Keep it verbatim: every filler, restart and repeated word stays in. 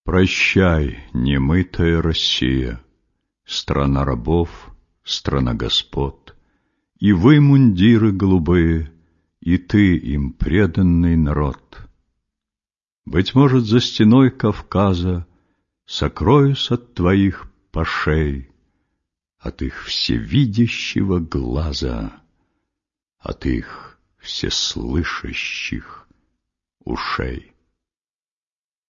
Прощай, немытая Россия, страна рабов, страна господ, и вы, мундиры голубые, и ты им преданный народ. Быть может, за стеной Кавказа сокроюсь от твоих пашей, от их всевидящего глаза, от их всеслышащих ушей.